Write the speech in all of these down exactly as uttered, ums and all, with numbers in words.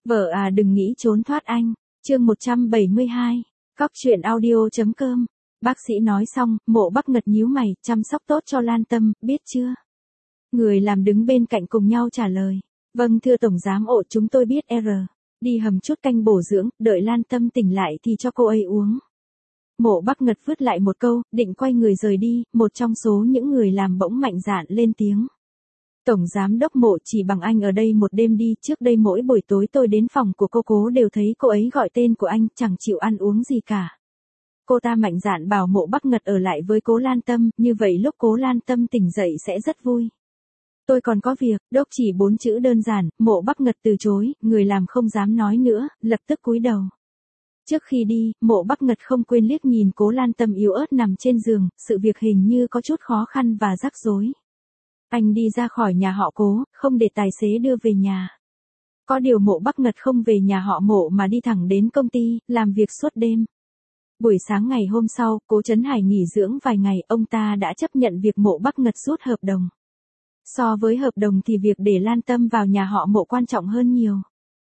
Vợ à đừng nghĩ trốn thoát anh. Chương một trăm bảy mươi hai. Cóc truyện audio chấm com. Bác sĩ nói xong, Mộ Bắc Ngật nhíu mày, chăm sóc tốt cho Lan Tâm, biết chưa? Người làm đứng bên cạnh cùng nhau trả lời. Vâng thưa Tổng Giám Ộ, chúng tôi biết R. Đi hầm chút canh bổ dưỡng, đợi Lan Tâm tỉnh lại thì cho cô ấy uống. Mộ Bắc Ngật vứt lại một câu, định quay người rời đi, một trong số những người làm bỗng mạnh dạn lên tiếng. Tổng Giám Đốc Mộ, chỉ bằng anh ở đây một đêm đi, trước đây mỗi buổi tối tôi đến phòng của cô cố đều thấy cô ấy gọi tên của anh, chẳng chịu ăn uống gì cả. Cô ta mạnh dạn bảo Mộ Bắc Ngật ở lại với cố Lan Tâm, như vậy lúc cố Lan Tâm tỉnh dậy sẽ rất vui. Tôi còn có việc, đốc chỉ bốn chữ đơn giản. Mộ Bắc Ngật từ chối, người làm không dám nói nữa, lập tức cúi đầu. Trước khi đi, Mộ Bắc Ngật không quên liếc nhìn cố Lan Tâm yếu ớt nằm trên giường, sự việc hình như có chút khó khăn và rắc rối. Anh đi ra khỏi nhà họ Cố, không để tài xế đưa về nhà. Có điều Mộ Bắc Ngật không về nhà họ Mộ mà đi thẳng đến công ty, làm việc suốt đêm. Buổi sáng ngày hôm sau, Cố Trấn Hải nghỉ dưỡng vài ngày, ông ta đã chấp nhận việc Mộ Bắc Ngật rút hợp đồng. So với hợp đồng thì việc để Lan Tâm vào nhà họ Mộ quan trọng hơn nhiều.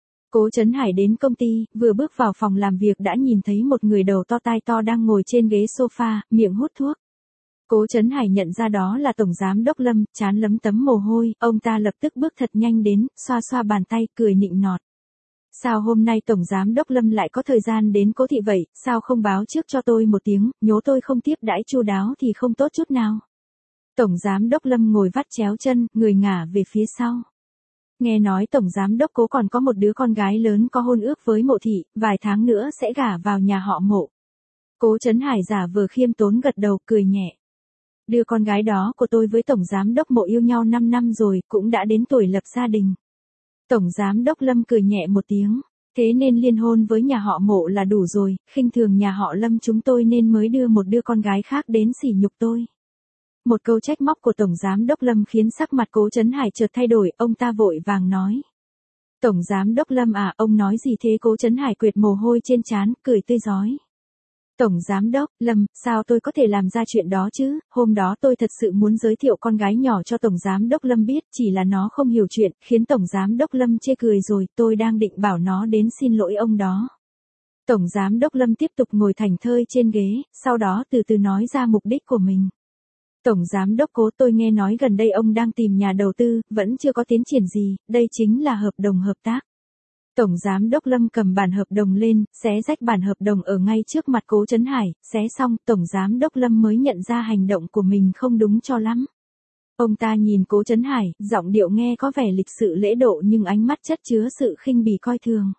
Cố Trấn Hải đến công ty, vừa bước vào phòng làm việc đã nhìn thấy một người đầu to tai to đang ngồi trên ghế sofa, miệng hút thuốc. Cố Trấn Hải nhận ra đó là Tổng Giám Đốc Lâm, trán lấm tấm mồ hôi, ông ta lập tức bước thật nhanh đến, xoa xoa bàn tay, cười nịnh nọt. Sao hôm nay Tổng Giám Đốc Lâm lại có thời gian đến Cố thị vậy, sao không báo trước cho tôi một tiếng, nhố tôi không tiếp đãi chu đáo thì không tốt chút nào. Tổng Giám Đốc Lâm ngồi vắt chéo chân, người ngả về phía sau. Nghe nói Tổng Giám Đốc Cố còn có một đứa con gái lớn có hôn ước với Mộ thị, vài tháng nữa sẽ gả vào nhà họ Mộ. Cố Trấn Hải giả vờ khiêm tốn gật đầu, cười nhẹ. Đứa con gái đó của tôi với Tổng Giám Đốc Mộ yêu nhau năm năm rồi, cũng đã đến tuổi lập gia đình. Tổng Giám Đốc Lâm cười nhẹ một tiếng. Thế nên liên hôn với nhà họ Mộ là đủ rồi, khinh thường nhà họ Lâm chúng tôi nên mới đưa một đứa con gái khác đến sỉ nhục tôi. Một câu trách móc của Tổng Giám Đốc Lâm khiến sắc mặt Cố Trấn Hải chợt thay đổi, ông ta vội vàng nói. Tổng Giám Đốc Lâm à, ông nói gì thế? Cố Trấn Hải quệt mồ hôi trên trán, cười tươi rói. Tổng Giám Đốc Lâm, sao tôi có thể làm ra chuyện đó chứ, hôm đó tôi thật sự muốn giới thiệu con gái nhỏ cho Tổng Giám Đốc Lâm biết, chỉ là nó không hiểu chuyện, khiến Tổng Giám Đốc Lâm chê cười rồi, tôi đang định bảo nó đến xin lỗi ông đó. Tổng Giám Đốc Lâm tiếp tục ngồi thảnh thơi trên ghế, sau đó từ từ nói ra mục đích của mình. Tổng Giám Đốc Cố, tôi nghe nói gần đây ông đang tìm nhà đầu tư, vẫn chưa có tiến triển gì, đây chính là hợp đồng hợp tác. Tổng Giám Đốc Lâm cầm bản hợp đồng lên, xé rách bản hợp đồng ở ngay trước mặt Cố Trấn Hải, xé xong, Tổng Giám Đốc Lâm mới nhận ra hành động của mình không đúng cho lắm. Ông ta nhìn Cố Trấn Hải, giọng điệu nghe có vẻ lịch sự lễ độ nhưng ánh mắt chất chứa sự khinh bỉ coi thường.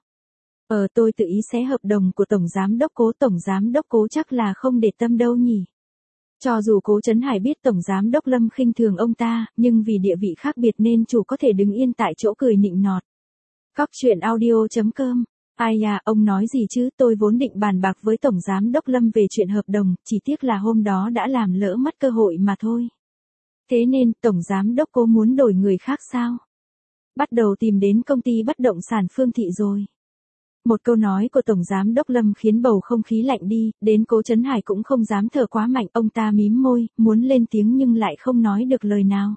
Ờ tôi tự ý xé hợp đồng của Tổng Giám Đốc Cố, Tổng Giám Đốc Cố chắc là không để tâm đâu nhỉ. Cho dù Cố Trấn Hải biết Tổng Giám Đốc Lâm khinh thường ông ta, nhưng vì địa vị khác biệt nên chủ có thể đứng yên tại chỗ cười nịnh nọt. Cóc truyện audio chấm com. Ai à, ông nói gì chứ, tôi vốn định bàn bạc với Tổng Giám Đốc Lâm về chuyện hợp đồng, chỉ tiếc là hôm đó đã làm lỡ mất cơ hội mà thôi. Thế nên, Tổng Giám Đốc Cố muốn đổi người khác sao? Bắt đầu tìm đến công ty bất động sản Phương Thị rồi. Một câu nói của Tổng Giám Đốc Lâm khiến bầu không khí lạnh đi, đến Cố Trấn Hải cũng không dám thở quá mạnh, ông ta mím môi, muốn lên tiếng nhưng lại không nói được lời nào.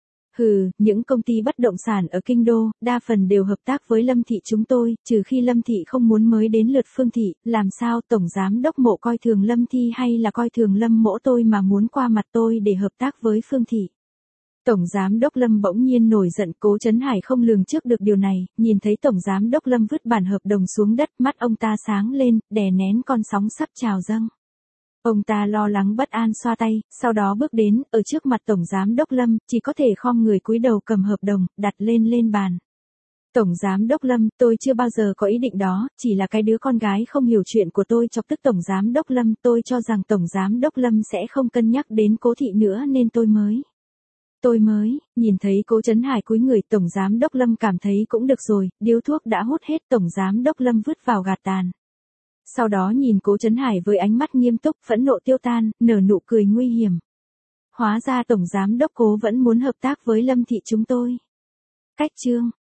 Hừ, những công ty bất động sản ở Kinh Đô, đa phần đều hợp tác với Lâm Thị chúng tôi, trừ khi Lâm Thị không muốn mới đến lượt Phương Thị, làm sao Tổng Giám Đốc Mộ coi thường Lâm Thị hay là coi thường Lâm Mỗ tôi mà muốn qua mặt tôi để hợp tác với Phương Thị. Tổng Giám Đốc Lâm bỗng nhiên nổi giận, Cố Trấn Hải không lường trước được điều này, nhìn thấy Tổng Giám Đốc Lâm vứt bản hợp đồng xuống đất, mắt ông ta sáng lên, đè nén con sóng sắp trào dâng. Ông ta lo lắng bất an xoa tay, sau đó bước đến, ở trước mặt Tổng Giám Đốc Lâm, chỉ có thể khom người cúi đầu cầm hợp đồng, đặt lên lên bàn. Tổng Giám Đốc Lâm, tôi chưa bao giờ có ý định đó, chỉ là cái đứa con gái không hiểu chuyện của tôi chọc tức Tổng Giám Đốc Lâm, tôi cho rằng Tổng Giám Đốc Lâm sẽ không cân nhắc đến Cố thị nữa nên tôi mới. Tôi mới, nhìn thấy Cố Trấn Hải cúi người, Tổng Giám Đốc Lâm cảm thấy cũng được rồi, điếu thuốc đã hút hết, Tổng Giám Đốc Lâm vứt vào gạt tàn. Sau đó nhìn Cố Trấn Hải với ánh mắt nghiêm túc, phẫn nộ tiêu tan, nở nụ cười nguy hiểm. Hóa ra Tổng Giám Đốc Cố vẫn muốn hợp tác với Lâm Thị chúng tôi. Cách chương